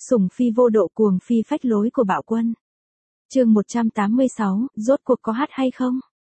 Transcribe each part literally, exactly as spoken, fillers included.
Sủng phi vô độ cuồng phi phách lối của Bạo Quân. Chương một trăm tám mươi sáu, rốt cuộc có hát hay không?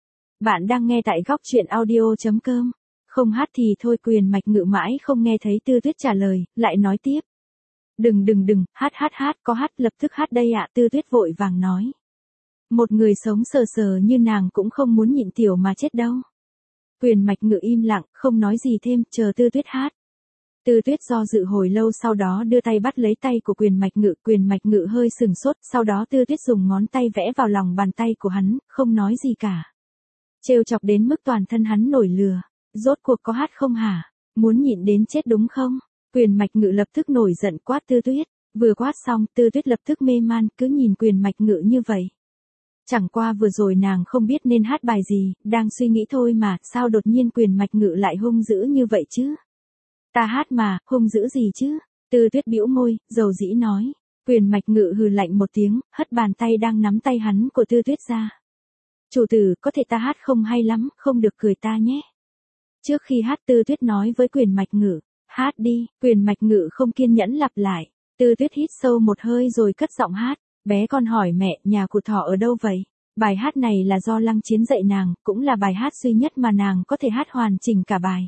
Bạn đang nghe tại góc truyện audio chấm com. Không hát thì thôi, Quyền Mạch Ngự mãi không nghe thấy Tư Tuyết trả lời, lại nói tiếp. Đừng đừng đừng, hát hát hát, có hát, lập tức hát đây ạ, Tư Tuyết vội vàng nói. Một người sống sờ sờ như nàng cũng không muốn nhịn tiểu mà chết đâu. Quyền Mạch Ngự im lặng, không nói gì thêm, chờ Tư Tuyết hát. Tư Tuyết do dự hồi lâu, sau đó đưa tay bắt lấy tay của Quyền Mạch Ngự, Quyền Mạch Ngự hơi sừng sốt, sau đó Tư Tuyết dùng ngón tay vẽ vào lòng bàn tay của hắn, không nói gì cả. Trêu chọc đến mức toàn thân hắn nổi lửa. Rốt cuộc có hát không hả? Muốn nhịn đến chết đúng không? Quyền Mạch Ngự lập tức nổi giận quát Tư Tuyết. Vừa quát xong, Tư Tuyết lập tức mê man, cứ nhìn Quyền Mạch Ngự như vậy. Chẳng qua vừa rồi nàng không biết nên hát bài gì, đang suy nghĩ thôi mà, sao đột nhiên Quyền Mạch Ngự lại hung dữ như vậy chứ? Ta hát mà, hung dữ gì chứ? Tư Tuyết bĩu môi, dầu dĩ nói. Quyền Mạch Ngự hừ lạnh một tiếng, hất bàn tay đang nắm tay hắn của Tư Tuyết ra. Chủ tử, có thể ta hát không hay lắm, không được cười ta nhé. Trước khi hát, Tư Tuyết nói với Quyền Mạch Ngự. Hát đi, Quyền Mạch Ngự không kiên nhẫn lặp lại. Tư Tuyết hít sâu một hơi rồi cất giọng hát. Bé con hỏi mẹ, nhà cụ Thỏ ở đâu vậy? Bài hát này là do Lăng Chiến dạy nàng, cũng là bài hát duy nhất mà nàng có thể hát hoàn chỉnh cả bài.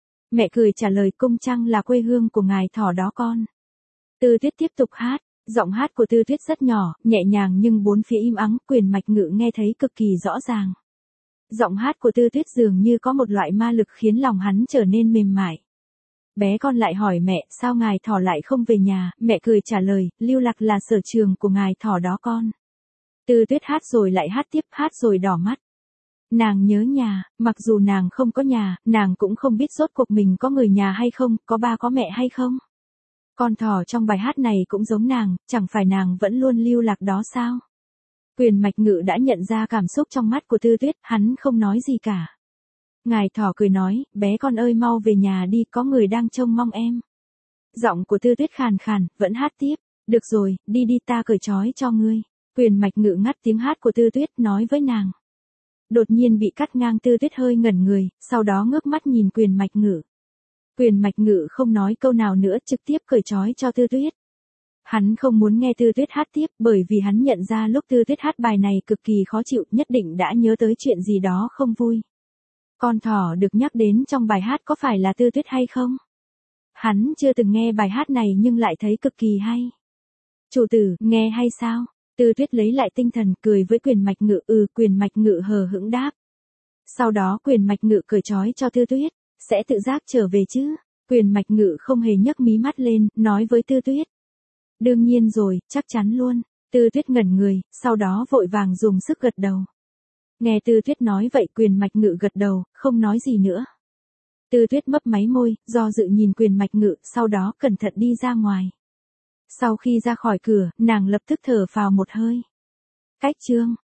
Mẹ cười trả lời, Cung Trăng là quê hương của ngài Thỏ đó con. Tư Tuyết tiếp tục hát, giọng hát của Tư Tuyết rất nhỏ, nhẹ nhàng nhưng bốn phía im ắng, Quyền Mạch Ngự nghe thấy cực kỳ rõ ràng. Giọng hát của Tư Tuyết dường như có một loại ma lực khiến lòng hắn trở nên mềm mại. Bé con lại hỏi mẹ, sao ngài Thỏ lại không về nhà? Mẹ cười trả lời, lưu lạc là sở trường của ngài Thỏ đó con. Tư Tuyết hát rồi lại hát tiếp, hát rồi đỏ mắt. Nàng nhớ nhà, mặc dù nàng không có nhà, nàng cũng không biết rốt cuộc mình có người nhà hay không, có ba có mẹ hay không. Con thỏ trong bài hát này cũng giống nàng, chẳng phải nàng vẫn luôn lưu lạc đó sao? Quyền Mạch Ngự đã nhận ra cảm xúc trong mắt của Tư Tuyết, hắn không nói gì cả. Ngài Thỏ cười nói, bé con ơi mau về nhà đi, có người đang trông mong em. Giọng của Tư Tuyết khàn khàn, vẫn hát tiếp. Được rồi, đi đi, ta cởi trói cho ngươi. Quyền Mạch Ngự ngắt tiếng hát của Tư Tuyết, nói với nàng. Đột nhiên bị cắt ngang, Tư Tuyết hơi ngẩn người, sau đó ngước mắt nhìn Quyền Mạch Ngự. Quyền Mạch Ngự không nói câu nào nữa, trực tiếp cởi trói cho Tư Tuyết. Hắn không muốn nghe Tư Tuyết hát tiếp, bởi vì hắn nhận ra lúc Tư Tuyết hát bài này cực kỳ khó chịu, nhất định đã nhớ tới chuyện gì đó không vui. Con thỏ được nhắc đến trong bài hát có phải là Tư Tuyết hay không? Hắn chưa từng nghe bài hát này nhưng lại thấy cực kỳ hay. Chủ tử, nghe hay sao? Tư Tuyết lấy lại tinh thần, cười với Quyền Mạch Ngự, ừ, Quyền Mạch Ngự hờ hững đáp. Sau đó Quyền Mạch Ngự cởi trói cho Tư Tuyết, sẽ tự giác trở về chứ? Quyền Mạch Ngự không hề nhấc mí mắt lên, nói với Tư Tuyết. Đương nhiên rồi, chắc chắn luôn. Tư Tuyết ngẩn người, sau đó vội vàng dùng sức gật đầu. Nghe Tư Tuyết nói vậy, Quyền Mạch Ngự gật đầu, không nói gì nữa. Tư Tuyết mấp máy môi, do dự nhìn Quyền Mạch Ngự, sau đó cẩn thận đi ra ngoài. Sau khi ra khỏi cửa, nàng lập tức thở phào một hơi. Cách chương